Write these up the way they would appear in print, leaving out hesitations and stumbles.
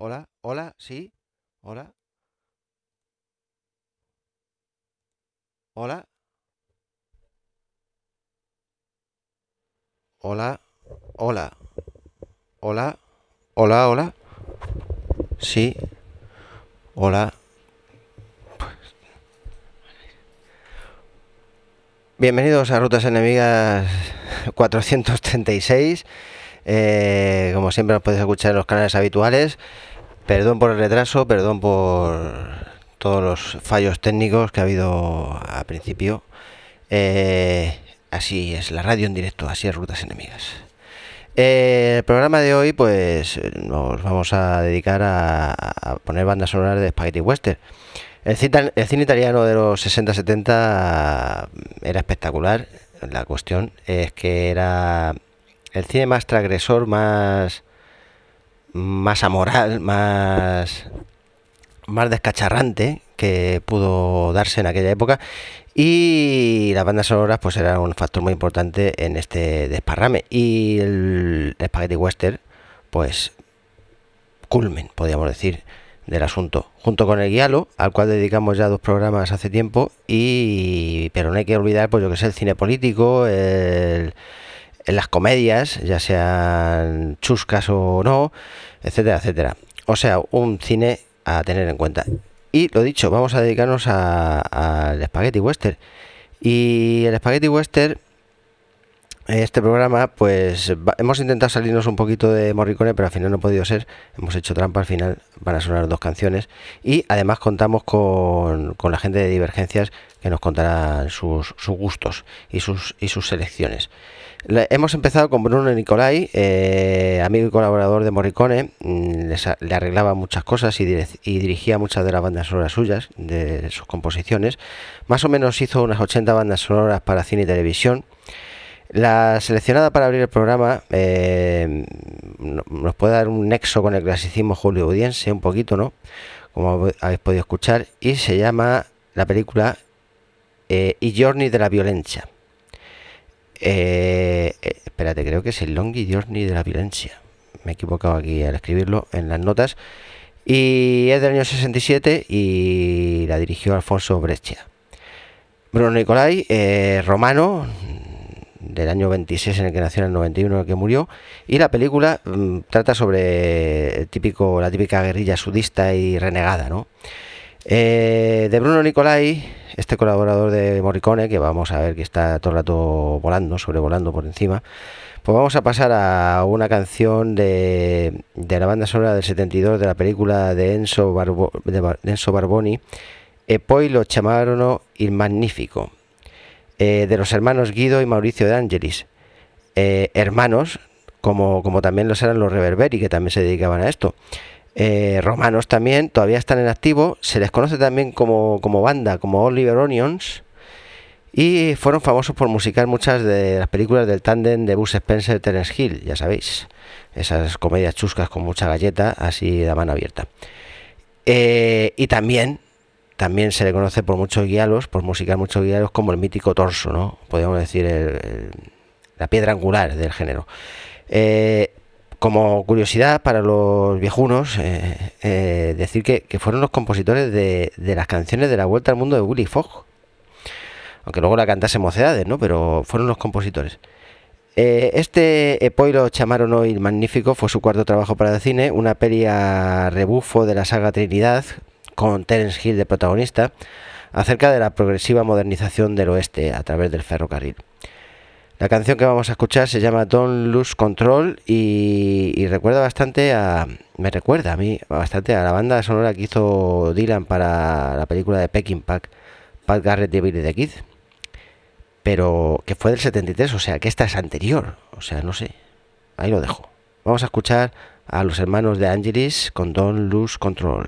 Hola, hola, sí, hola, hola, hola, hola, hola, hola, hola, sí, hola. Bienvenidos a Rutas Enemigas 436. Como siempre nos podéis escuchar en los canales habituales. Perdón por el retraso, perdón por todos los fallos técnicos que ha habido al principio. Eh, Así es, la radio en directo, así es Rutas Enemigas. El programa de hoy, pues nos vamos a dedicar a poner bandas sonoras de Spaghetti Western. El cine italiano de los 60-70 era espectacular. La cuestión es que era el cine más transgresor, más amoral, más descacharrante que pudo darse en aquella época, y las bandas sonoras pues eran un factor muy importante en este desparrame, y el Spaghetti Western pues culmen, podríamos decir, del asunto, junto con el Guialo, al cual dedicamos ya dos programas hace tiempo. Y pero no hay que olvidar, pues yo que sé, el cine político, en las comedias, ya sean chuscas o no, etcétera, etcétera. O sea, un cine a tener en cuenta. Y lo dicho, vamos a dedicarnos al Spaghetti Western. Y el Spaghetti Western, este programa, pues hemos intentado salirnos un poquito de Morricone, pero al final no ha podido ser. Hemos hecho trampa, al final van a sonar dos canciones. Y además contamos con la gente de Divergencias, que nos contarán sus gustos y sus selecciones. Hemos empezado con Bruno Nicolai, amigo y colaborador de Morricone. Le arreglaba muchas cosas y dirigía muchas de las bandas sonoras suyas, de sus composiciones. Más o menos hizo unas 80 bandas sonoras para cine y televisión. La seleccionada para abrir el programa nos puede dar un nexo con el clasicismo hollywoodiense, un poquito, ¿no? Como habéis podido escuchar, y se llama la película I Giorni de la Violencia. Espérate, creo que es el Long Journey de la Violencia. Me he equivocado aquí al escribirlo en las notas. Y es del año 67 y la dirigió Alfonso Breccia. Bruno Nicolai, romano, del año 26 en el que nació, en el 91 en el que murió. Y la película trata sobre la típica guerrilla sudista y renegada, ¿no? De Bruno Nicolai, este colaborador de Morricone, que vamos a ver que está todo el rato volando, sobrevolando por encima, pues vamos a pasar a una canción de la banda sonora del 72 de la película de Enzo Barboni, E poi lo chiamarono il Magnifico, de los hermanos Guido y Mauricio de Angelis, hermanos como también los eran los Reverberi, que también se dedicaban a esto. Romanos también, todavía están en activo. Se les conoce también como banda, como Oliver Onions, y fueron famosos por musicar muchas de las películas del tándem de Bud Spencer y Terence Hill, ya sabéis, esas comedias chuscas con mucha galleta, así de mano abierta. Y también se le conoce por muchos guialos, por musicar muchos guialos, como el mítico Torso, ¿no? Podríamos decir la piedra angular del género. Eh, Como curiosidad para los viejunos, decir que fueron los compositores de las canciones de La Vuelta al Mundo de Willy Fogg. Aunque luego la cantase Mocedades, ¿no? Pero fueron los compositores. Este E poi lo chiamarono il Magnifico fue su cuarto trabajo para el cine, una peli a rebufo de la saga Trinidad, con Terence Hill de protagonista, acerca de la progresiva modernización del oeste a través del ferrocarril. La canción que vamos a escuchar se llama Don't Lose Control y me recuerda a mí bastante a la banda sonora que hizo Dylan para la película de Peckinpah, Pat Garrett y Billy the Kid, pero que fue del 73, o sea que esta es anterior, o sea, no sé, ahí lo dejo. Vamos a escuchar a los hermanos de Angelis con Don't Lose Control.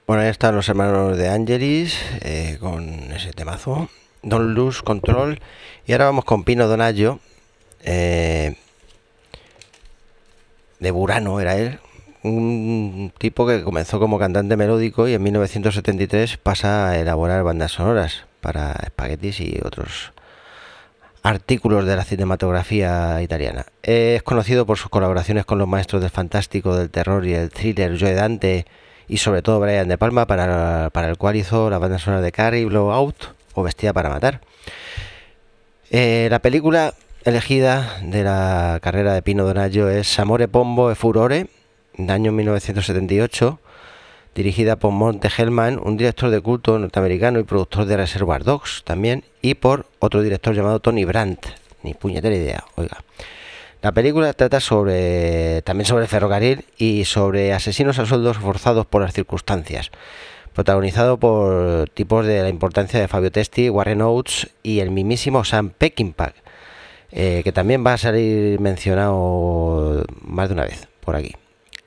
Bueno, ahí están los hermanos de Angelis con ese temazo, Don't Lose Control. Y ahora vamos con Pino Donaggio, de Burano era él, un tipo que comenzó como cantante melódico y en 1973 pasa a elaborar bandas sonoras para Spaghettis y otros artículos de la cinematografía italiana. Es conocido por sus colaboraciones con los maestros del fantástico, del terror y el thriller Joe Dante y sobre todo Brian De Palma, para el cual hizo la banda sonora de Carrie, Blowout o Vestida para matar. La película elegida de la carrera de Pino Donaggio es Amore Pombo e Furore, de año 1978, dirigida por Monte Hellman, un director de culto norteamericano y productor de Reservoir Dogs también, y por otro director llamado Tony Brandt. Ni puñetera idea, oiga. La película trata también sobre el ferrocarril y sobre asesinos a sueldos forzados por las circunstancias, protagonizado por tipos de la importancia de Fabio Testi, Warren Oates y el mismísimo Sam Peckinpah, que también va a salir mencionado más de una vez por aquí.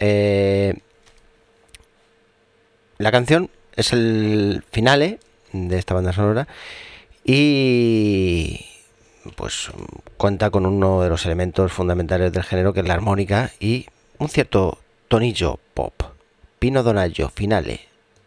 La canción es el finale de esta banda sonora y pues cuenta con uno de los elementos fundamentales del género, que es la armónica y un cierto tonillo pop. Pino Donaggio, finale.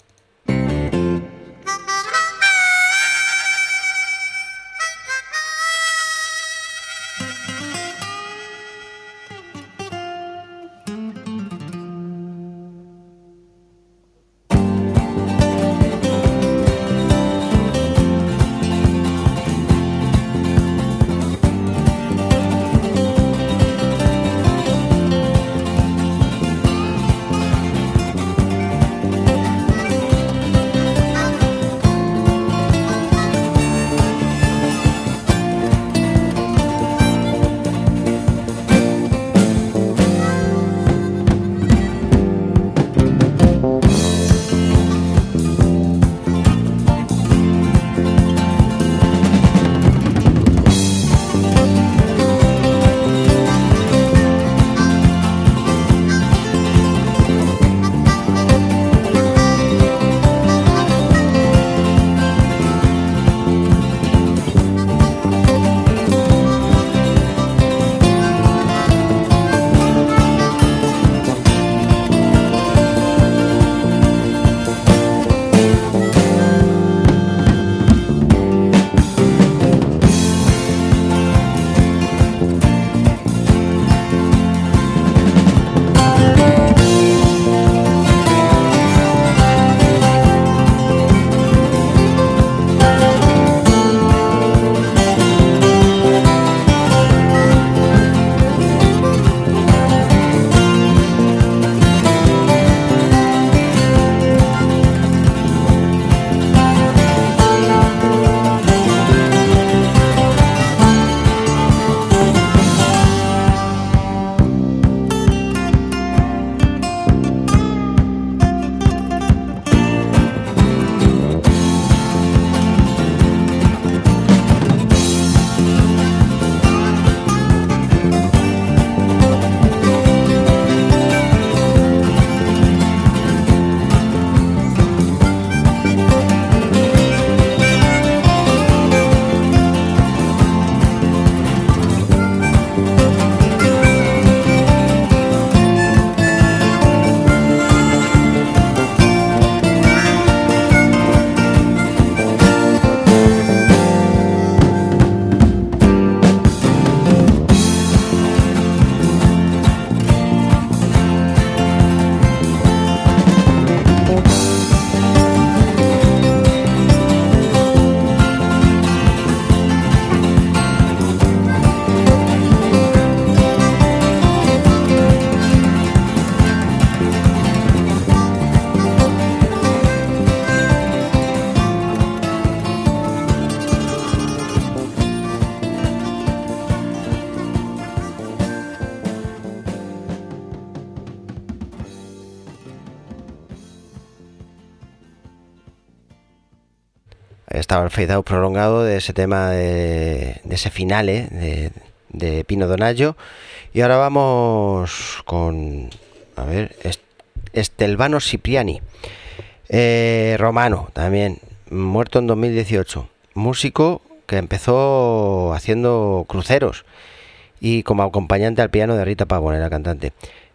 Estaba el fade out prolongado de ese tema, de ese finale de Pino Donaggio. Y ahora vamos con, a ver, Estelvano Cipriani. Romano también, muerto en 2018. Músico que empezó haciendo cruceros y como acompañante al piano de Rita Pavone, la cantante.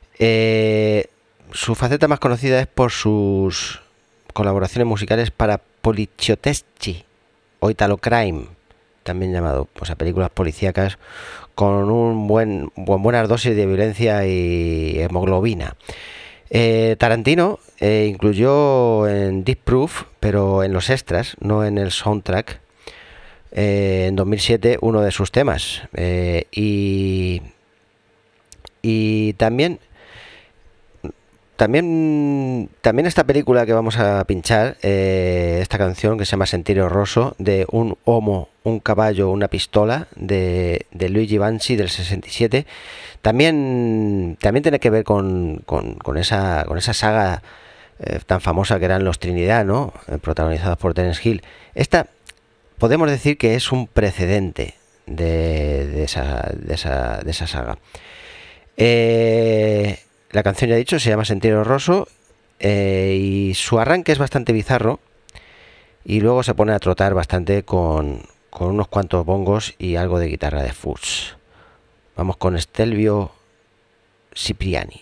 Su faceta más conocida es por sus colaboraciones musicales para Poliziotteschi o Italo Crime, también llamado, pues, a películas policíacas con buenas dosis de violencia y hemoglobina. Tarantino incluyó en Deep Proof, pero en los extras, no en el soundtrack, en 2007 uno de sus temas. Y también esta película que vamos a pinchar, esta canción que se llama Sentiero Rosso, de un homo, un caballo, una pistola, de Luigi Bansi del 67, también tiene que ver con esa saga tan famosa que eran los Trinidad, ¿no? Protagonizados por Terence Hill. Esta podemos decir que es un precedente de esa saga. La canción, ya he dicho, se llama Sentiero Rosso, y su arranque es bastante bizarro y luego se pone a trotar bastante con unos cuantos bongos y algo de guitarra de fuzz. Vamos con Stelvio Cipriani.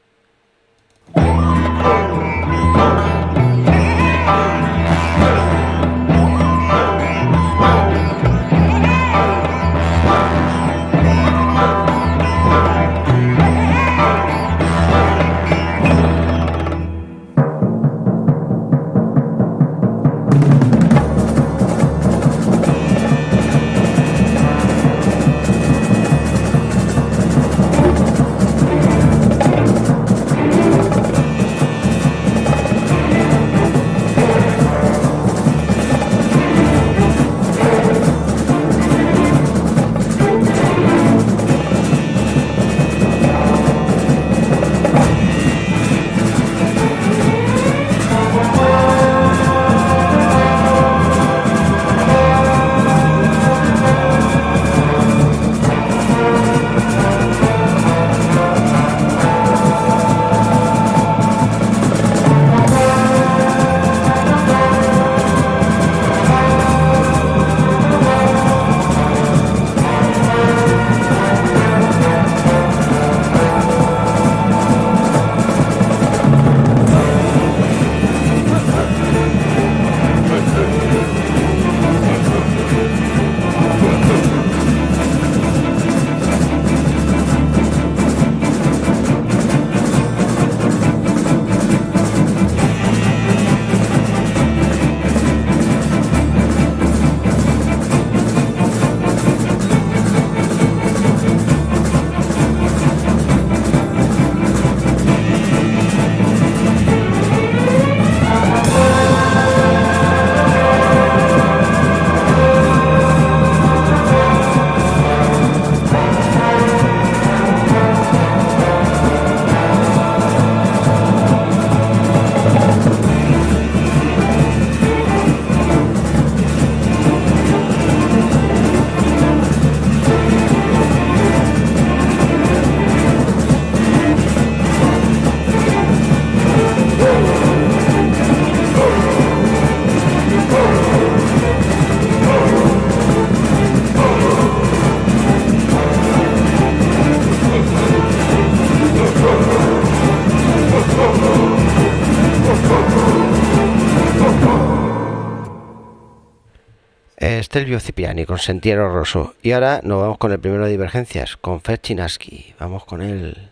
Stelvio Cipriani con Sentiero Rosso. Y ahora nos vamos con el primero de Divergencias, con Fer Chinaski. Vamos con él.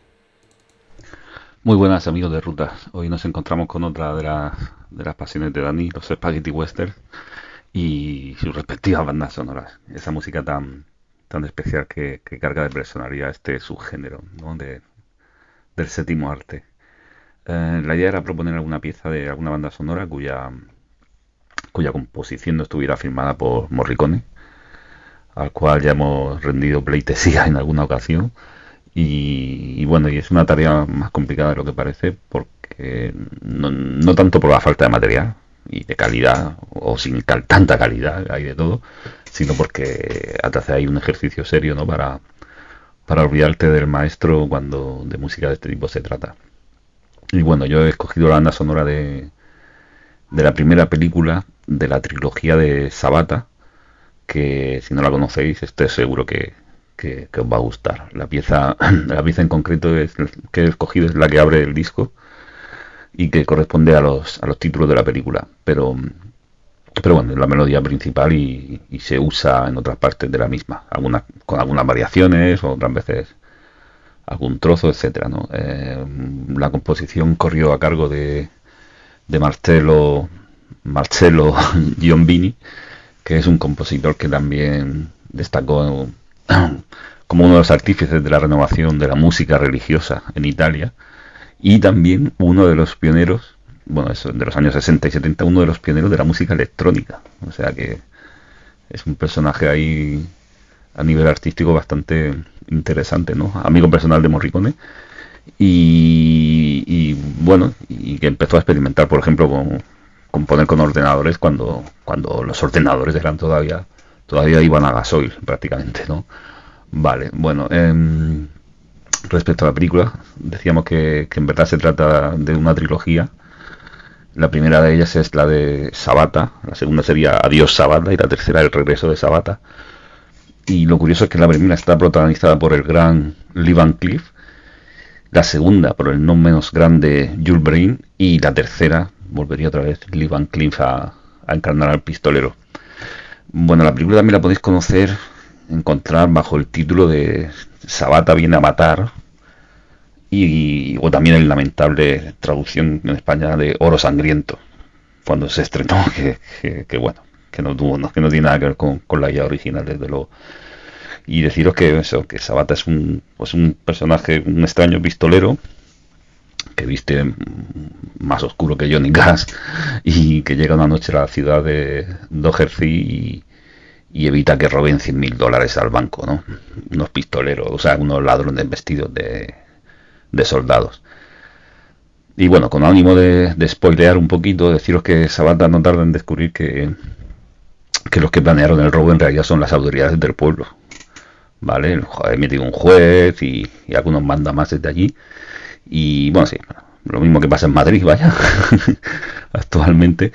Muy buenas, amigos de Ruta. Hoy nos encontramos con otra de las pasiones de Dani, los Spaghetti Western y sus respectivas bandas sonoras. Esa música tan especial que carga de personalidad este subgénero, ¿no? Del séptimo arte. La idea era proponer alguna pieza de alguna banda sonora cuya composición no estuviera firmada por Morricone, al cual ya hemos rendido pleitesía en alguna ocasión. Y bueno, y es una tarea más complicada de lo que parece, porque no tanto por la falta de material y de calidad, o sin tanta calidad, hay de todo, sino porque te hace ahí un ejercicio serio, ¿no? Para olvidarte del maestro cuando de música de este tipo se trata. Y bueno, yo he escogido la banda sonora de de la primera película de la trilogía de Sabata, que si no la conocéis, estoy seguro que os va a gustar. La pieza en concreto que he escogido es la que abre el disco y que corresponde a los títulos de la película. Pero bueno, es la melodía principal y se usa en otras partes de la misma, con algunas variaciones, o otras veces algún trozo, etcétera, ¿no? La composición corrió a cargo de Marcello Giombini, que es un compositor que también destacó como uno de los artífices de la renovación de la música religiosa en Italia, y también uno de los pioneros, bueno, eso, de los años 60 y 70, uno de los pioneros de la música electrónica. O sea que es un personaje ahí a nivel artístico bastante interesante, ¿no? Amigo personal de Morricone. Y bueno, y que empezó a experimentar, por ejemplo, con componer con ordenadores cuando los ordenadores eran todavía iban a gasoil prácticamente, ¿no? Vale, bueno, respecto a la película, decíamos que en verdad se trata de una trilogía. La primera de ellas es la de Sabata, la segunda sería Adiós Sabata y la tercera El regreso de Sabata. Y lo curioso es que la primera está protagonizada por el gran Lee Van Cleef, la segunda por el no menos grande Jules Breen, y la tercera volvería otra vez Lee Van Cleef a encarnar al pistolero. Bueno, la película también la podéis encontrar bajo el título de Sabata viene a matar, o también el lamentable traducción en España de Oro Sangriento, cuando se estrenó, que bueno, que no tiene nada que ver con la idea original, desde luego. Y deciros que Sabata es un personaje, un extraño pistolero que viste más oscuro que Johnny Cash, y que llega una noche a la ciudad de Doherty y evita que roben $100.000 al banco, ¿no? Unos pistoleros, o sea, unos ladrones vestidos de soldados. Y bueno, con ánimo de spoilear un poquito, deciros que Sabata no tarda en descubrir que los que planearon el robo en realidad son las autoridades del pueblo, ¿vale? He metido un juez y algunos mandamases de allí. Y bueno, sí, lo mismo que pasa en Madrid, vaya, actualmente.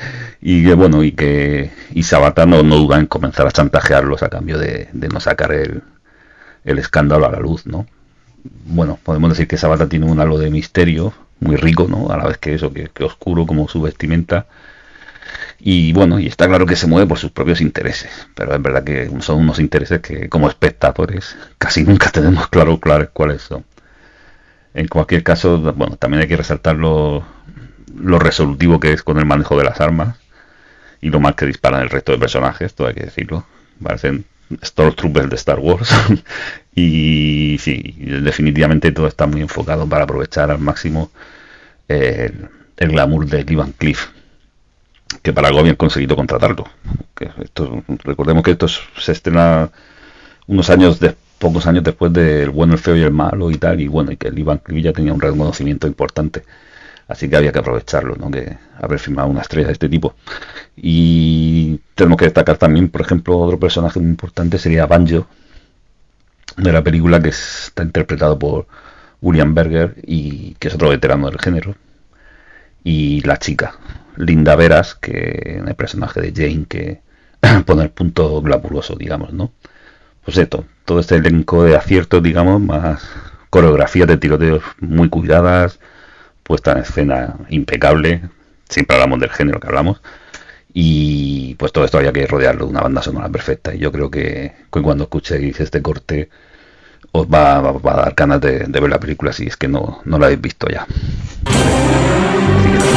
Y Sabata no duda en comenzar a chantajearlos a cambio de no sacar el escándalo a la luz, ¿no? Bueno, podemos decir que Sabata tiene un halo de misterio muy rico, ¿no? A la vez que oscuro como su vestimenta. Y bueno, y está claro que se mueve por sus propios intereses, pero es verdad que son unos intereses que como espectadores casi nunca tenemos claro cuáles son. En cualquier caso, bueno, también hay que resaltar lo resolutivo que es con el manejo de las armas y lo mal que disparan el resto de personajes, todo hay que decirlo. Parecen Stormtroopers de Star Wars. Y sí, definitivamente todo está muy enfocado para aprovechar al máximo el glamour de Lee Van Cleef, que para algo habían conseguido contratarlo. Recordemos que esto se estrena pocos años después del Bueno, el Feo y el Malo y tal, y bueno, y que el Van Cleef ya tenía un reconocimiento importante, así que había que aprovecharlo, ¿no? Que haber firmado una estrella de este tipo. Y tenemos que destacar también, por ejemplo, otro personaje muy importante sería Banjo, de la película, que está interpretado por William Berger, y que es otro veterano del género. Y la chica, Linda Veras, que en el personaje de Jane, que pone el punto glamuroso, digamos, ¿no? Pues esto, todo este elenco de aciertos, digamos, más coreografías de tiroteos muy cuidadas, puesta en escena impecable, siempre hablamos del género que hablamos, y pues todo esto había que rodearlo de una banda sonora perfecta, y yo creo que cuando escuchéis este corte os va a dar ganas de ver la película si es que no la habéis visto ya. Así que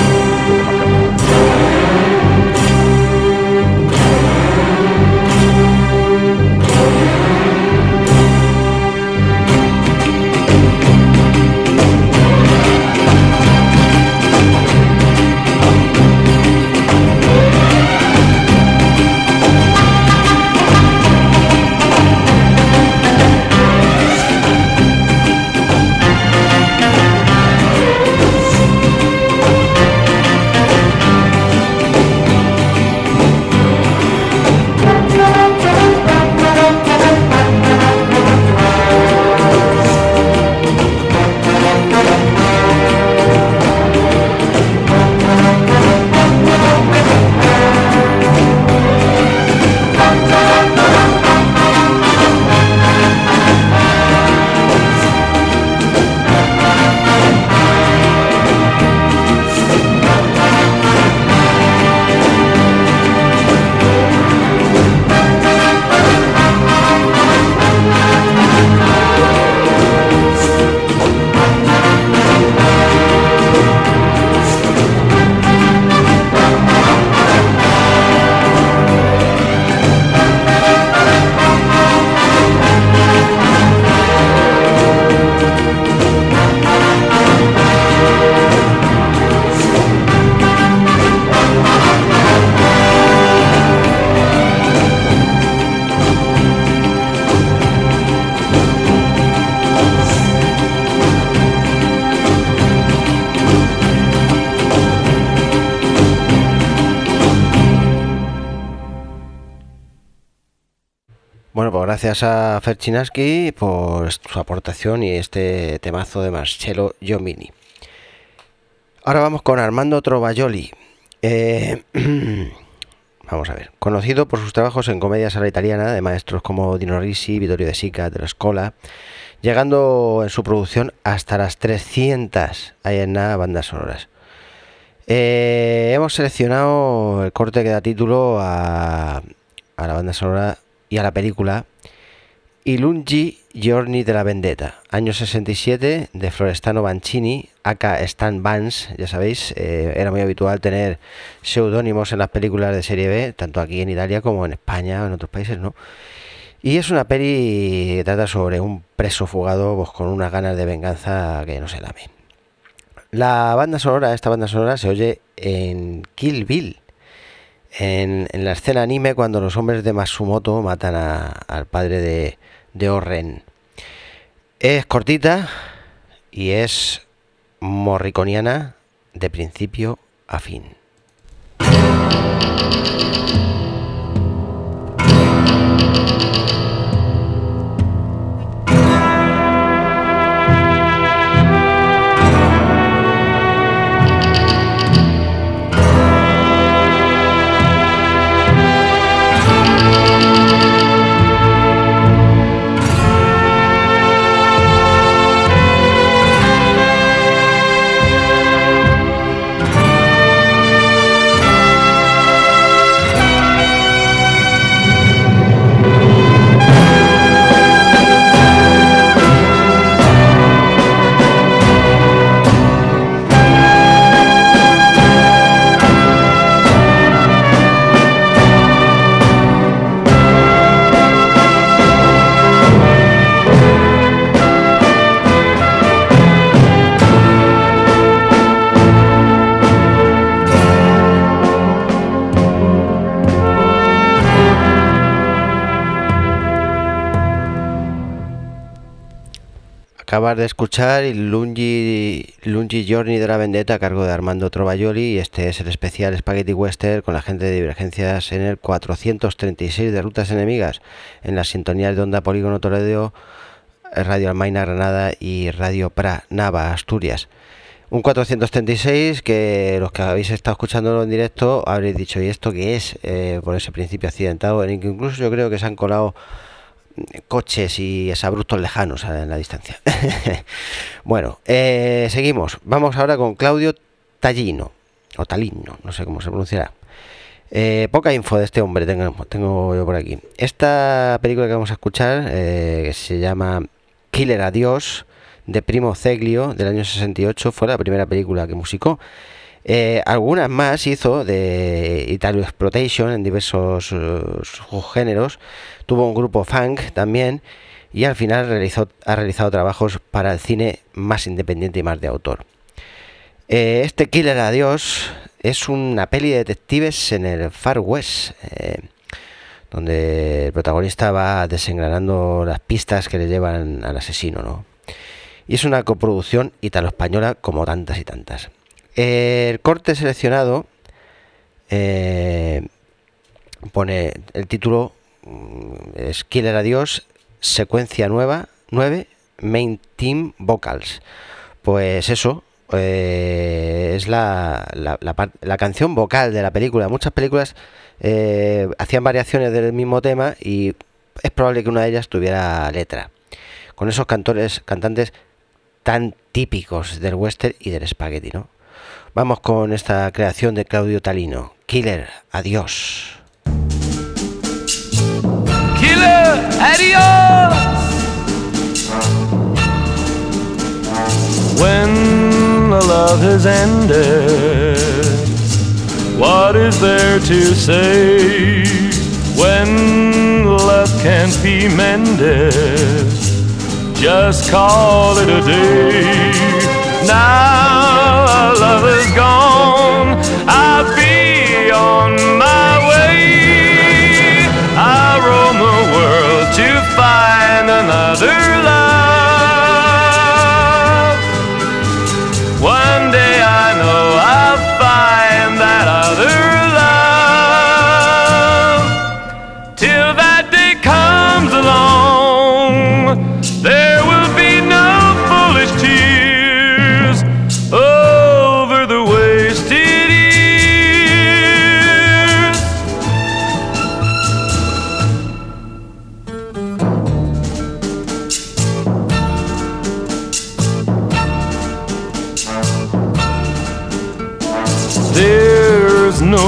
Bueno, pues gracias a Ferchinaski por su aportación y este temazo de Marcello Giomini. Ahora vamos con Armando Trovajoli. Vamos a ver. Conocido por sus trabajos en comedias a la italiana de maestros como Dino Risi, Vittorio De Sica, de la Scola, llegando en su producción hasta las 300 bandas sonoras. Hemos seleccionado el corte que da título a la banda sonora y a la película I lunghi giorni della vendetta, año 67, de Florestano Banchini, aka Stan Vance. Ya sabéis, era muy habitual tener seudónimos en las películas de serie B, tanto aquí en Italia como en España o en otros países, ¿no? Y es una peli que trata sobre un preso fugado, pues, con unas ganas de venganza que no se lame. Esta banda sonora se oye en Kill Bill, en la escena anime cuando los hombres de Matsumoto matan al padre de Oren. Es cortita y es morriconiana de principio a fin. Acabas de escuchar el Lunghi Giorni della Vendetta a cargo de Armando Trovajoli, y este es el especial Spaghetti Western con la gente de Divergencias en el 436 de Rutas Enemigas, en las sintonías de Onda Polígono Toledo, Radio Almaina Granada y Radio Pra Nava Asturias. Un 436 que los que habéis estado escuchándolo en directo habréis dicho, ¿y esto qué es? Por ese principio accidentado, en el que incluso yo creo que se han colado coches y exabruptos lejanos en la distancia. Bueno, seguimos. Vamos ahora con Claudio Tallino, o Talino, no sé cómo se pronunciará. Poca info de este hombre tengo yo por aquí. Esta película que vamos a escuchar, que se llama Killer Adiós, de Primo Zeglio, del año 68, fue la primera película que musicó. Algunas más hizo de Italo Exploitation en diversos subgéneros. Tuvo un grupo funk también, y al final ha realizado trabajos para el cine más independiente y más de autor. Este Killer Adiós es una peli de detectives en el Far West, donde el protagonista va desengranando las pistas que le llevan al asesino, ¿no? Y es una coproducción italo-española como tantas y tantas. El corte seleccionado pone el título, es Killer Adiós, secuencia 9, Main Team Vocals. Pues eso, es la canción vocal de la película. Muchas películas hacían variaciones del mismo tema y es probable que una de ellas tuviera letra, con esos cantantes tan típicos del western y del spaghetti, ¿no? Vamos con esta creación de Claudio Talino, Killer Adiós. Killer Adiós. When the love has ended, what is there to say? When love can't be mended, just call it a day. Now love is gone, I'll be on my way. I roam the world to find another love. One day I know I'll find that other love. Till that day comes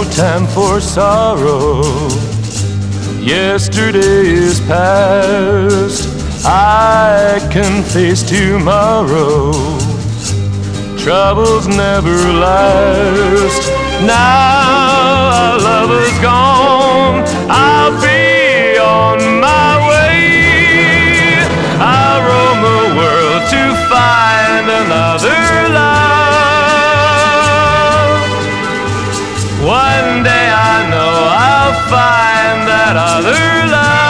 no time for sorrow. Yesterday is past, I can face tomorrow. Troubles never last. Now our love is gone, I'll be on my way. I'll roam the world to find another love. One day I know I'll find that other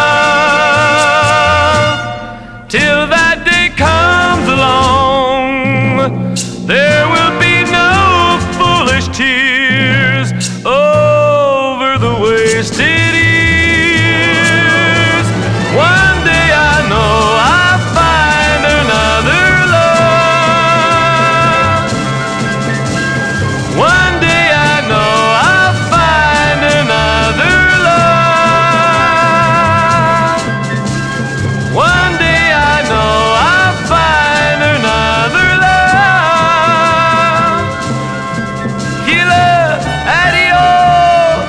love. Till that day comes along, there will be no foolish tears over the wasted years. One day I know I'll find another love. One day I know I'll find another love. One day I know I'll find another love. Killer, adios.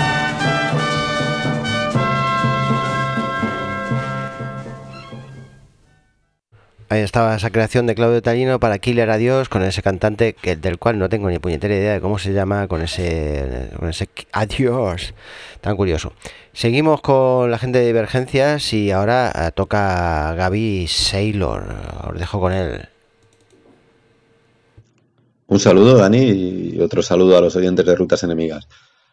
Ahí estaba esa creación de Claudio Tallino para Killer Adiós, con ese cantante del cual no tengo ni puñetera idea de cómo se llama, con ese adiós tan curioso. Seguimos con la gente de Divergencias y ahora toca Gaby Sailor. Os dejo con él. Un saludo, Dani, y otro saludo a los oyentes de Rutas Enemigas.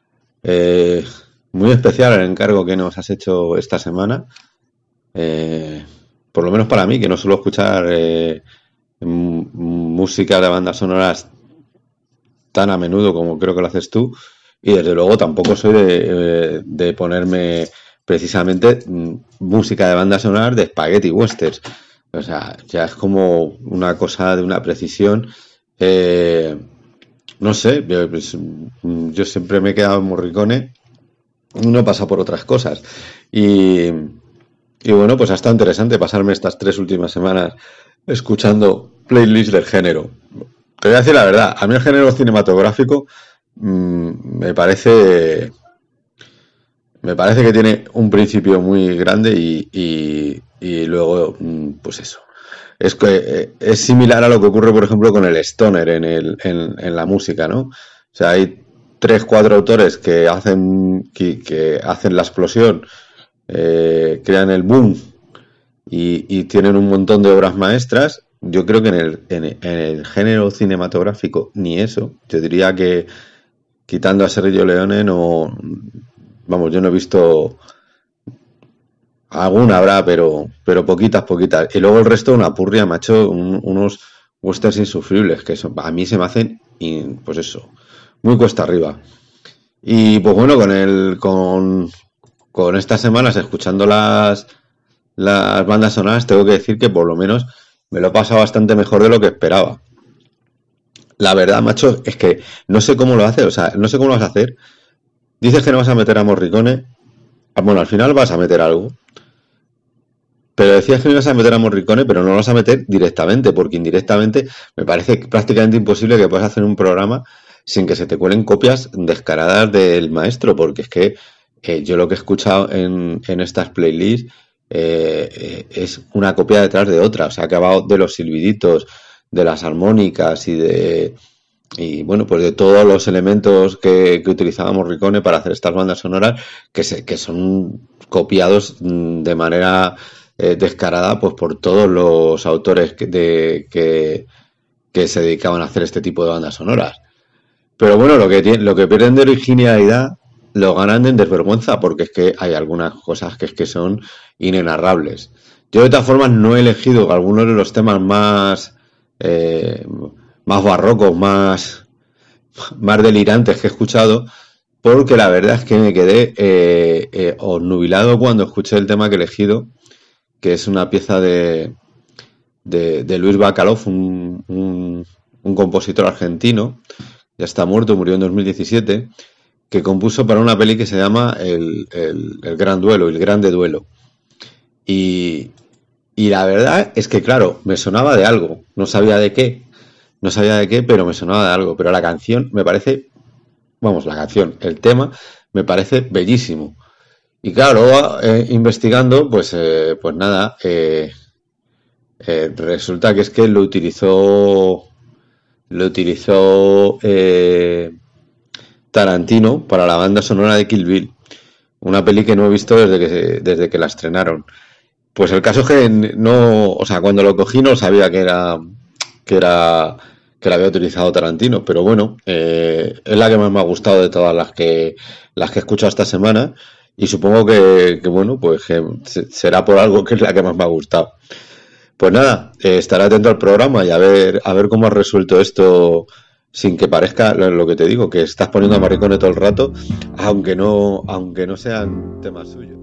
Muy especial el encargo que nos has hecho esta semana. Por lo menos para mí, que no suelo escuchar música de bandas sonoras tan a menudo como creo que lo haces tú, y desde luego tampoco soy de ponerme precisamente música de bandas sonoras de spaghetti westerns. O sea, ya es como una cosa de una precisión. No sé, yo siempre me he quedado en Morricone, uno pasa por otras cosas. Y bueno, pues ha estado interesante pasarme estas 3 últimas semanas escuchando playlists del género. Te voy a decir la verdad, a mí el género cinematográfico me parece que tiene un principio muy grande y luego, pues eso. Es similar a lo que ocurre, por ejemplo, con el stoner en la música, ¿no? O sea, hay 3-4 autores que hacen la explosión, crean el boom y tienen un montón de obras maestras. Yo creo que en el género cinematográfico ni eso. Yo diría que quitando a Sergio Leone no, vamos, yo no he visto, alguna habrá, pero poquitas. Y luego el resto una purria, macho, unos westerns insufribles que a mí se me hacen, pues eso, muy cuesta arriba. Y pues bueno, con estas semanas escuchando las bandas sonoras, tengo que decir que por lo menos me lo he pasado bastante mejor de lo que esperaba. La verdad, macho, es que no sé cómo lo haces, o sea, no sé cómo lo vas a hacer. Dices que no vas a meter a Morricone. Bueno, al final vas a meter algo. Pero decías que no ibas a meter a Morricone, pero no lo vas a meter directamente, porque indirectamente me parece prácticamente imposible que puedas hacer un programa sin que se te cuelen copias descaradas del maestro, porque es que yo lo que he escuchado en estas playlists es una copia detrás de otra. O sea, ha acabado de los silbiditos, de las armónicas y bueno, pues de todos los elementos que utilizaba Morricone para hacer estas bandas sonoras, que son copiados de manera descarada, pues por todos los autores que se dedicaban a hacer este tipo de bandas sonoras. Pero bueno, lo que pierden de originalidad lo ganan en desvergüenza, porque es que hay algunas cosas que es que son inenarrables. Yo de todas formas no he elegido algunos de los temas más barrocos, más delirantes que he escuchado, porque la verdad es que me quedé obnubilado cuando escuché el tema que he elegido, que es una pieza de Luis Bacalov, un compositor argentino, ya está muerto, murió en 2017, que compuso para una peli que se llama El Gran Duelo, El Grande Duelo. Y la verdad es que, claro, me sonaba de algo, no sabía de qué, pero me sonaba de algo. Pero la canción me parece vamos, la canción, el tema, me parece bellísimo. Y claro, luego, investigando, pues nada, resulta que es que lo utilizó Tarantino para la banda sonora de Kill Bill, una peli que no he visto desde que la estrenaron. Pues el caso es que no, o sea, cuando lo cogí no sabía que era, que la había utilizado Tarantino, pero bueno, es la que más me ha gustado de todas las que he escuchado esta semana y supongo que bueno, pues que será por algo que es la que más me ha gustado. Pues nada, estaré atento al programa y a ver cómo has resuelto esto sin que parezca lo que te digo, que estás poniendo a Marricone todo el rato, aunque no sean temas suyos.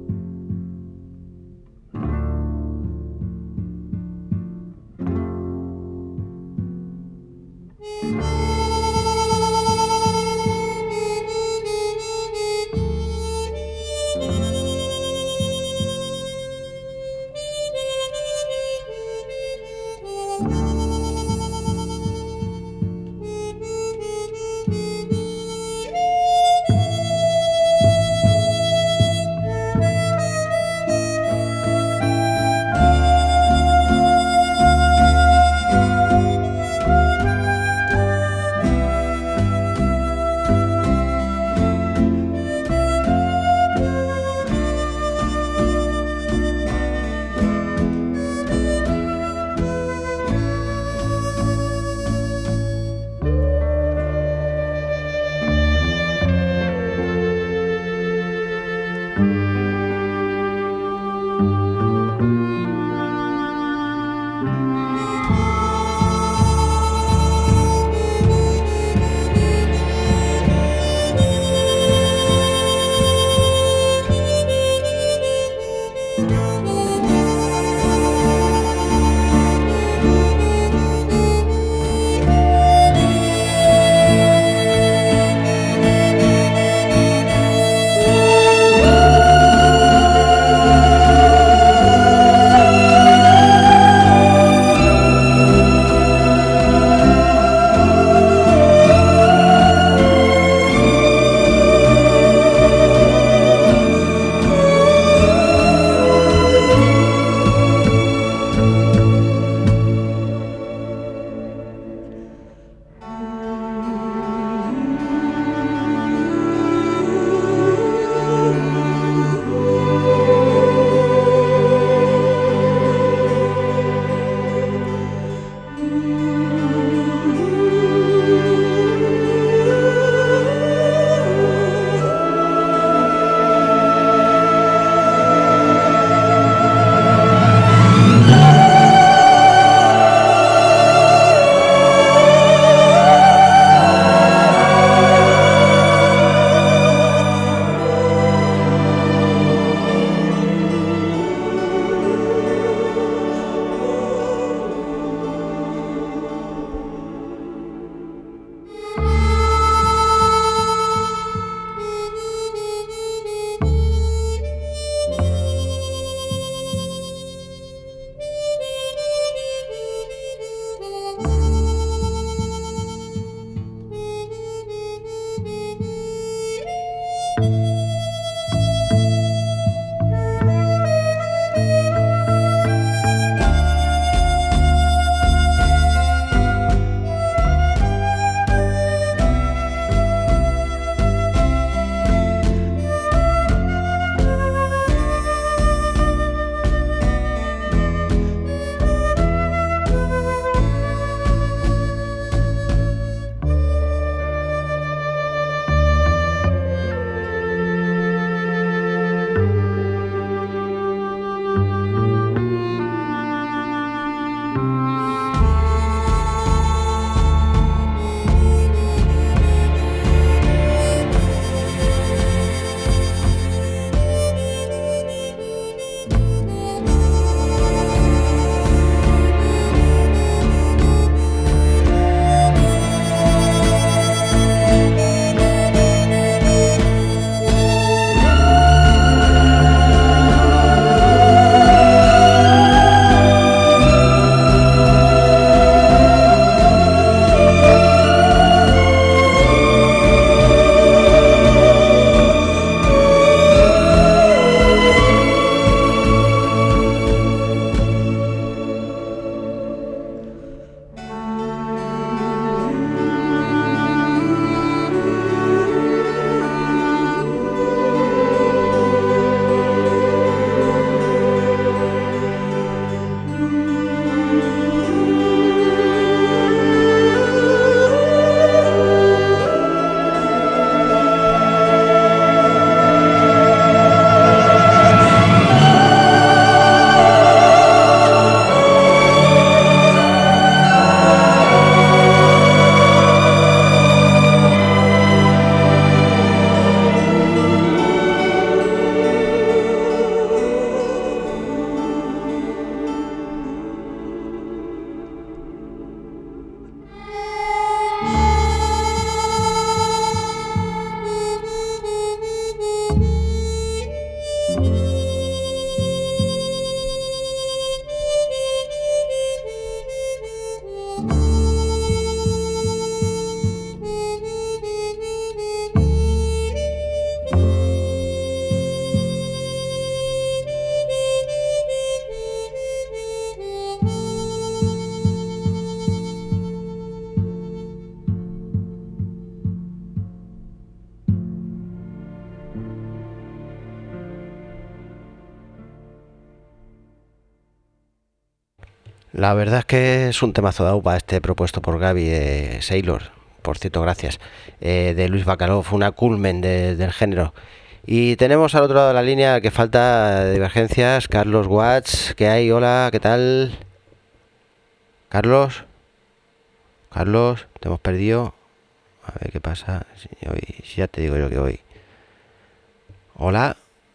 La verdad es que es un temazo de AUPA este propuesto por Gaby Sailor, por cierto, gracias, de Luis Bacalov, una culmen del género. Y tenemos al otro lado de la línea que falta de Divergencias, Carlos Watts. ¿Qué hay? Hola, ¿qué tal? Carlos, te hemos perdido. A ver qué pasa. Si ya te digo yo que hoy. Hola.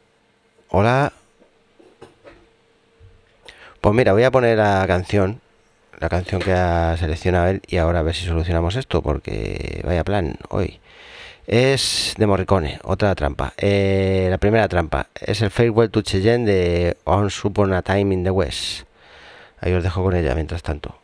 Pues mira, voy a poner la canción que ha seleccionado él, y ahora a ver si solucionamos esto, porque vaya plan hoy. Es de Morricone, otra trampa. La primera trampa es el Farewell to Cheyenne de Once Upon a Time in the West. Ahí os dejo con ella mientras tanto.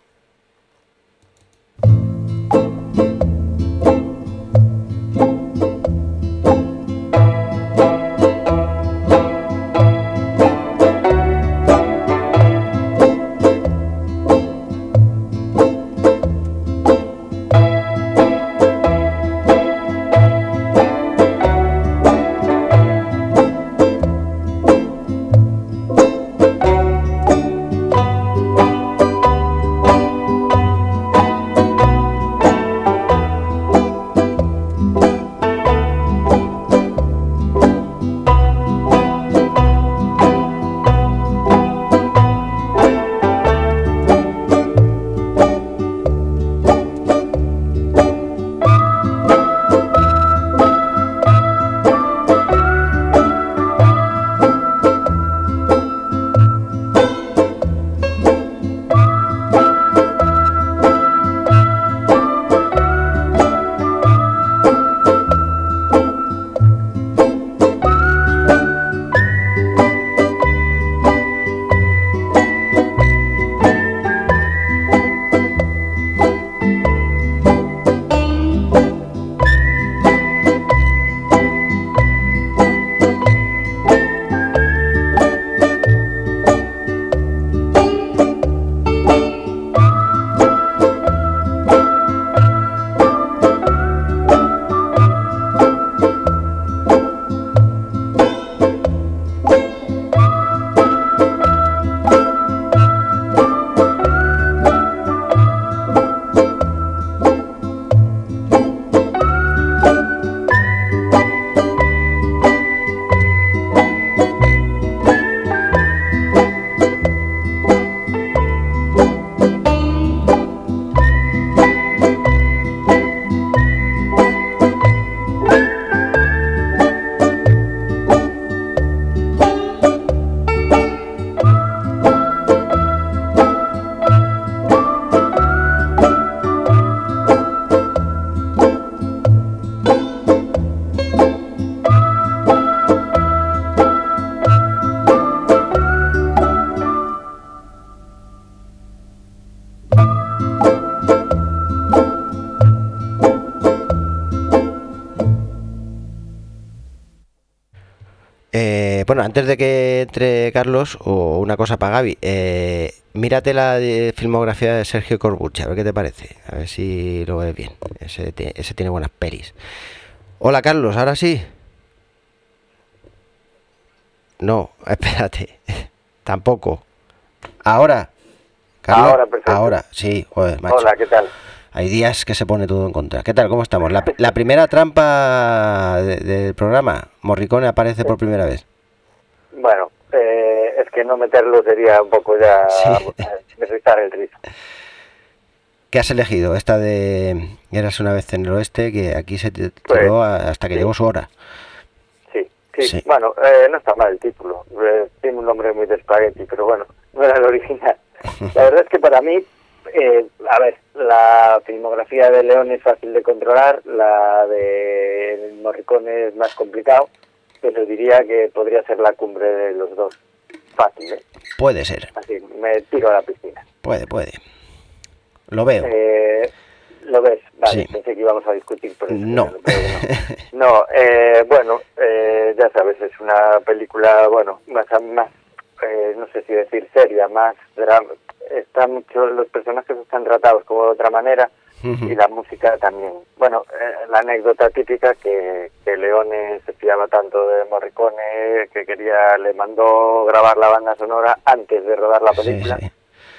Bueno, antes de que entre Carlos, o una cosa para Gaby, mírate la filmografía de Sergio Corbucci, a ver qué te parece, a ver si lo ves bien. Ese tiene buenas pelis. Hola Carlos, ¿ahora sí? No, espérate, tampoco. Ahora, Carlos, Ahora, perfecto. ahora, sí, joder, macho. Hola, ¿qué tal? Hay días que se pone todo en contra. ¿Qué tal? ¿Cómo estamos? La primera trampa del programa, Morricone aparece por primera vez. Bueno, es que no meterlo sería un poco ya Sí. rizar el rizo. ¿Qué has elegido? Esta de Eras una vez en el oeste, que aquí se tiró Pues, hasta que sí. llegó su hora. Sí. Sí. Bueno, no está mal el título. Tiene un nombre muy de espagueti, pero bueno, no era el original. La verdad es que para mí, a ver, la filmografía de León es fácil de controlar, la de Morricone es más complicado, pero diría que podría ser la cumbre de los dos. Fácil, ¿eh? Puede ser, Así, me tiro a la piscina. puede. Lo veo. ¿Lo ves? Vale, Sí. pensé que íbamos a discutir por eso. No. Pero no, bueno, ya sabes, es una película, bueno, más no sé si decir seria, más drama. Los personajes están tratados como de otra manera y la música también. Bueno, la anécdota típica que Leone se fiaba tanto de Morricone que le mandó grabar la banda sonora antes de rodar la película. Sí.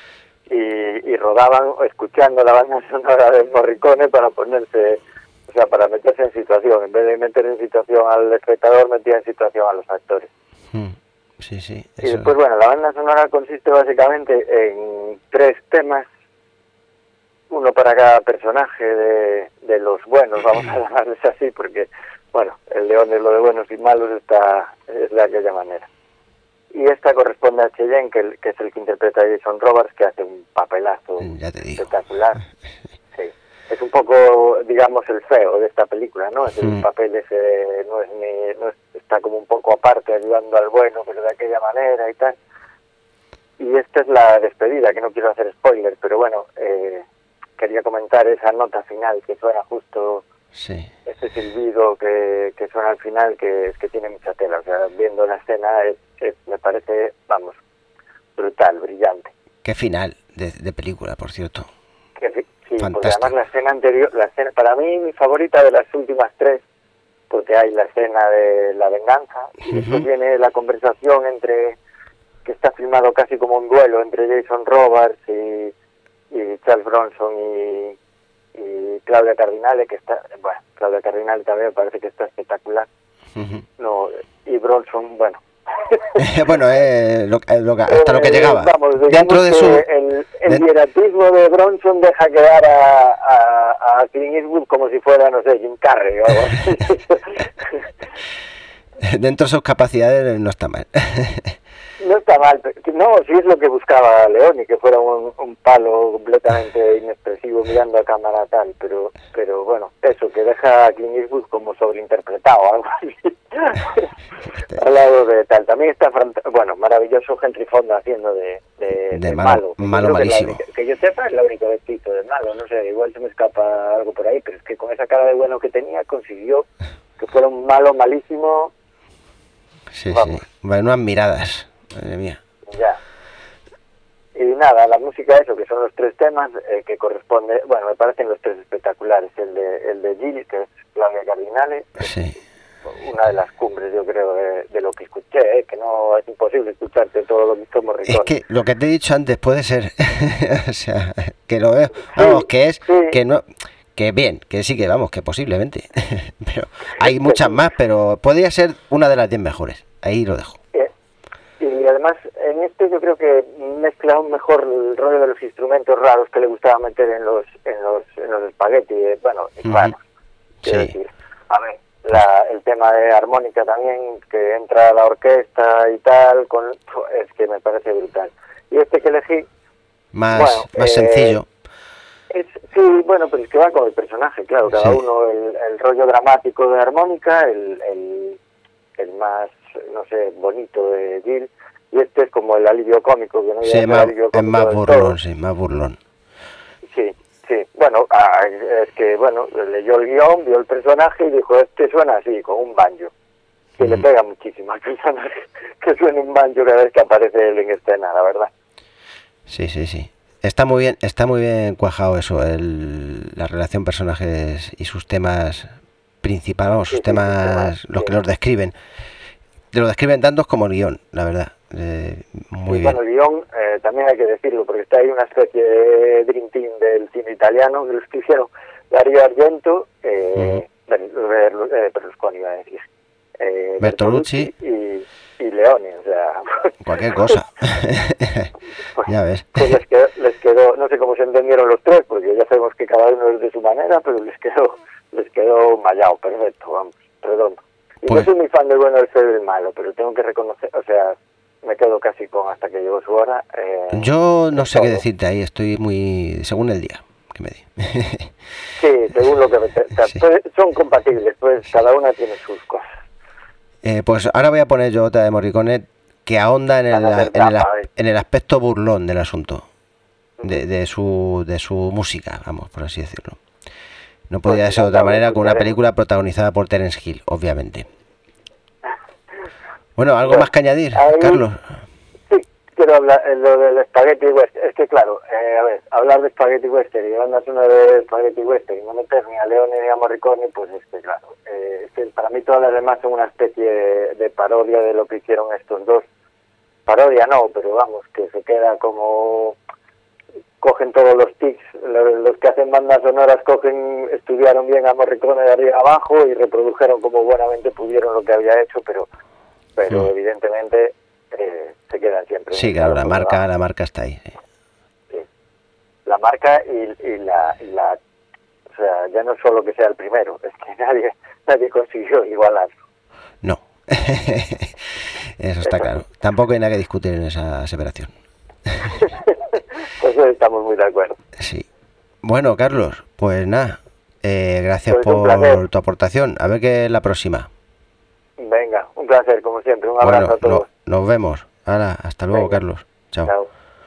y rodaban escuchando la banda sonora de Morricone para ponerse, o sea, para meterse en situación. En vez de meter en situación al espectador, metía en situación a los actores. Sí, sí. Y después, bueno, la banda sonora consiste básicamente en 3 temas, uno para cada personaje de los buenos, vamos a llamarles así, porque, bueno, el león es lo de buenos y malos, es de aquella manera. Y esta corresponde a Cheyenne, que es el que interpreta a Jason Robards, que hace un papelazo espectacular. Sí. Es un poco, digamos, el feo de esta película, ¿no? Es el papel ese, está como un poco aparte, ayudando al bueno, pero de aquella manera y tal. Y esta es la despedida, que no quiero hacer spoiler, pero bueno, quería comentar esa nota final que suena justo, ese silbido que suena al final, que tiene mucha tela. O sea, viendo la escena me parece, vamos, brutal, brillante. Qué final de película, por cierto. Sí, porque además la escena anterior, para mí mi favorita de las últimas 3, porque hay la escena de la venganza, y después viene la conversación que está filmado casi como un duelo entre Jason Robards y Charles Bronson y Claudia Cardinale, que está, bueno, Claudia Cardinale también me parece que está espectacular. No, y Bronson, bueno. Bueno, hasta lo que llegaba. Vamos, dentro de su el hieratismo de Bronson deja quedar a Clint Eastwood como si fuera, no sé, Jim Carrey o algo así. Dentro de sus capacidades no está mal. No está mal, no, sí es lo que buscaba Leoni, que fuera un palo completamente inexpresivo mirando a cámara tal, pero bueno, eso, que deja a Clint Eastwood como sobreinterpretado, algo así, al lado de tal. También está, bueno, maravilloso Henry Fonda haciendo de malo malísimo. Que yo sepa es la única vestido de malo, no sé, igual se me escapa algo por ahí, pero es que con esa cara de bueno que tenía consiguió que fuera un malo malísimo. Sí, vamos. Sí, unas miradas. Madre mía. Ya. Y nada, la música, eso, que son los 3 temas, que corresponde, bueno, me parecen los 3 espectaculares. El de Jill, que es Claudia Cardinale, una de las cumbres, yo creo, de lo que escuché, que no es imposible escucharte todo lo que hizo Morricone. Es que lo que te he dicho antes puede ser, o sea, que lo veo, vamos, que es, que no... Que bien, que sí, que vamos, que posiblemente. Pero hay muchas más, pero podría ser una de las 10 mejores. Ahí lo dejo. Y además, en este yo creo que mezcla aún mejor el rollo de los instrumentos raros que le gustaba meter en los espagueti. Bueno, raros. Quiero decir, a ver, el tema de armónica también, que entra la orquesta y tal, es que me parece brutal. Y este que elegí... Más sencillo. Sí, bueno, pero es que va con el personaje, claro, cada uno, el rollo dramático de armónica, el más, no sé, bonito de Jill, y este es como el alivio cómico, que no es más burlón, más burlón. Sí, bueno, es que, bueno, leyó el guión, vio el personaje y dijo, este suena así, con un banjo, que le pega muchísimo al personaje, que suene un banjo cada vez que aparece él en escena, la verdad. Sí. Está muy bien cuajado eso, la relación personajes y sus temas principales, sus temas, los que los describen. Lo describen tantos como el guión, la verdad. Muy bien. Bueno, el guión también hay que decirlo, porque está ahí una especie de Dream Team del cine italiano, que los que hicieron Dario Argento, Berlusconi iba a decir, Bertolucci y Leone, o sea... Cualquier cosa. Ya ves. Pues les quedó, no sé cómo se entendieron los 3, porque ya sabemos que cada uno es de su manera, pero les quedó mallado, perfecto, vamos, redondo. Y pues, no soy muy fan del bueno, del feo y del malo, pero tengo que reconocer, o sea, me quedo casi con hasta que llegó su hora. Yo no sé qué decirte ahí, estoy muy... según el día que me di. Sí, según lo que pues, son compatibles, pues cada una tiene sus cosas. Pues ahora voy a poner yo otra de Morricone que ahonda en el aspecto burlón del asunto, de su música, vamos, por así decirlo. No podía ser de otra manera con una película protagonizada por Terence Hill, obviamente. Bueno, ¿algo más que añadir, Carlos? Sí, quiero hablar lo del Spaghetti Western. Es que claro, a ver, hablar de Spaghetti Western y bandas una de Spaghetti Western y no meter ni a Leone ni a Morricone, pues es que claro, es que para mí todas las demás son una especie de parodia de lo que hicieron estos dos. Parodia no, pero vamos, que se queda como cogen todos los tics, los que hacen bandas sonoras estudiaron bien a Morricone de arriba abajo y reprodujeron como buenamente pudieron lo que había hecho, pero evidentemente se quedan siempre. Sí, claro, la marca está ahí. Sí. La marca y la, o sea, ya no solo que sea el primero, es que nadie consiguió igualarlo. No, eso está claro. Tampoco hay nada que discutir en esa aseveración. Pues estamos muy de acuerdo. Sí. Bueno, Carlos, pues nada, gracias Pues un placer. por tu aportación. A ver qué es la próxima. Venga, un placer, como siempre. Un abrazo Bueno, a todos. nos vemos. Ahora, hasta luego, Venga. Carlos. Chao. Chao.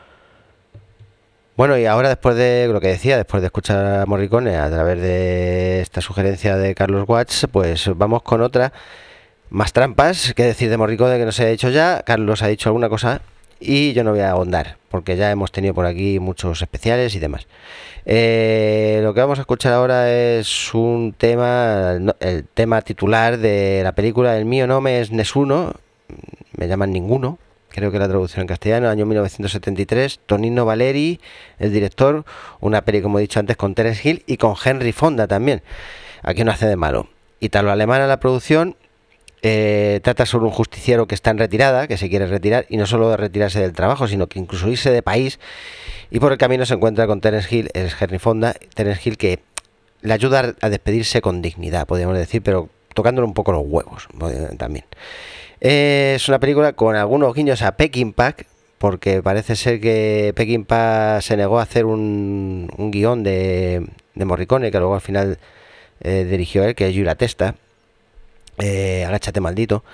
Bueno, y ahora después de lo que decía, después de escuchar a Morricone a través de esta sugerencia de Carlos Watts, pues vamos con otra. Más trampas, que decir de Morricone que no se ha dicho ya. Carlos ha dicho alguna cosa y yo no voy a ahondar, porque ya hemos tenido por aquí muchos especiales y demás. Lo que vamos a escuchar ahora es un tema, el tema titular de la película El mío nome es Nessuno, me llaman ninguno, creo que la traducción en castellano, año 1973, Tonino Valeri, el director, una peli como he dicho antes con Terence Hill y con Henry Fonda también, aquí no hace de malo. Italo-alemana la producción. Trata sobre un justiciero que está en retirada, que se quiere retirar, y no solo de retirarse del trabajo, sino que incluso irse de país, y por el camino se encuentra con Terence Hill, es Henry Fonda, Terence Hill, que le ayuda a despedirse con dignidad, podríamos decir, pero tocándole un poco los huevos también. Es una película con algunos guiños a Peckinpah, porque parece ser que Peckinpah se negó a hacer un guión de Morricone, que luego al final dirigió él, que es Giura Testa. Agáchate maldito,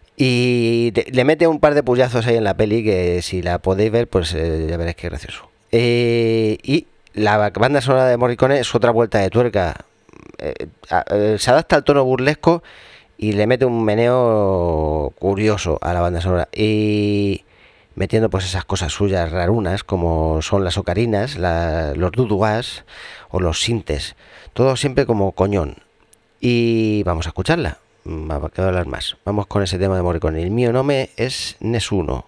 y le mete un par de puyazos ahí en la peli que si la podéis ver pues ya veréis que gracioso. Y la banda sonora de Morricone es otra vuelta de tuerca, se adapta al tono burlesco y le mete un meneo curioso a la banda sonora, y metiendo pues esas cosas suyas rarunas como son las ocarinas, los dudugás o los sintes, todo siempre como coñón. Y vamos a escucharla. ¿Qué va a hablar más? Vamos con ese tema de Morricone. El mío nome es Nessuno.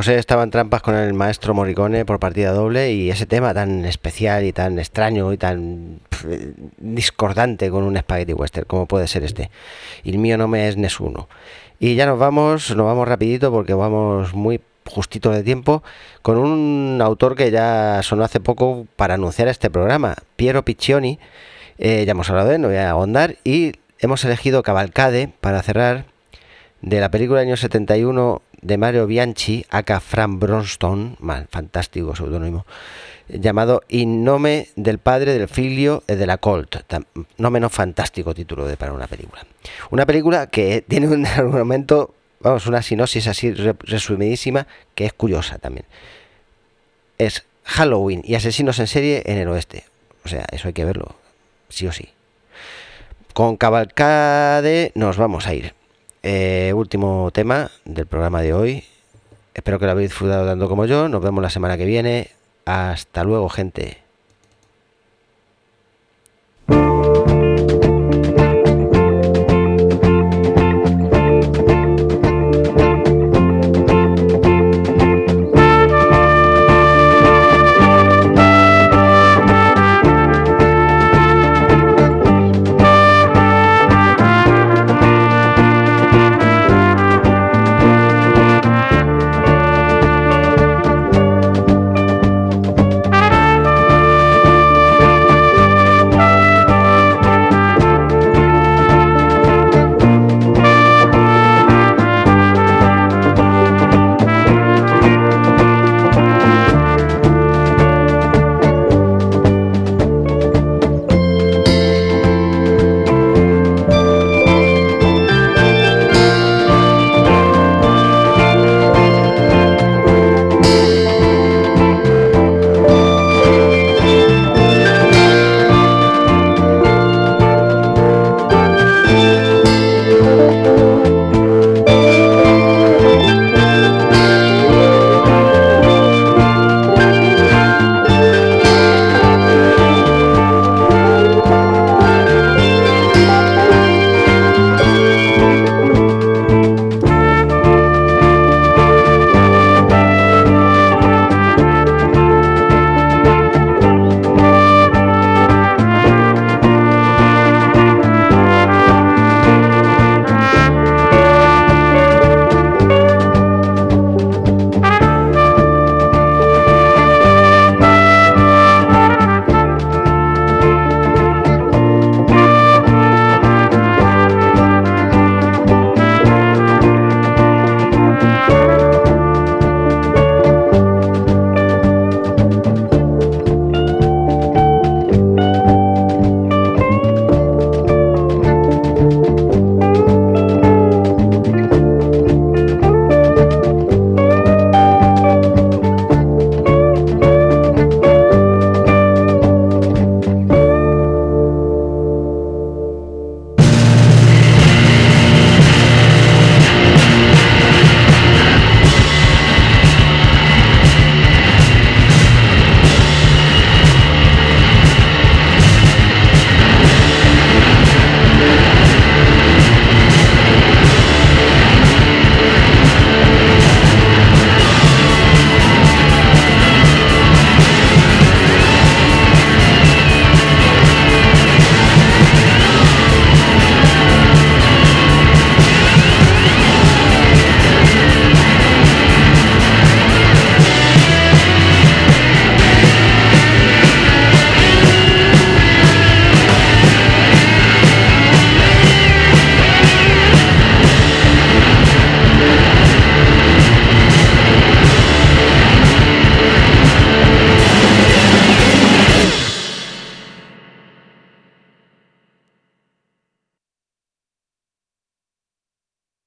José estaba en trampas con el maestro Morricone por partida doble, y ese tema tan especial y tan extraño y tan discordante con un spaghetti western como puede ser este. Il mio nome es Nessuno. Y ya nos vamos rapidito porque vamos muy justito de tiempo, con un autor que ya sonó hace poco para anunciar este programa, Piero Piccioni. Ya hemos hablado de él, no voy a ahondar, y hemos elegido Cavalcade para cerrar, de la película del año 71 de Mario Bianchi, aka Frank Bronston, fantástico seudónimo, llamado In nome del padre, del figlio e della Colt. No menos fantástico título para una película. Una película que tiene un argumento, vamos, una sinopsis así resumidísima, que es curiosa también. Es Halloween y asesinos en serie en el oeste. O sea, eso hay que verlo, sí o sí. Con Cavalcade nos vamos a ir. Último tema del programa de hoy. Espero que lo habéis disfrutado tanto como yo. Nos vemos la semana que viene. Hasta luego, gente.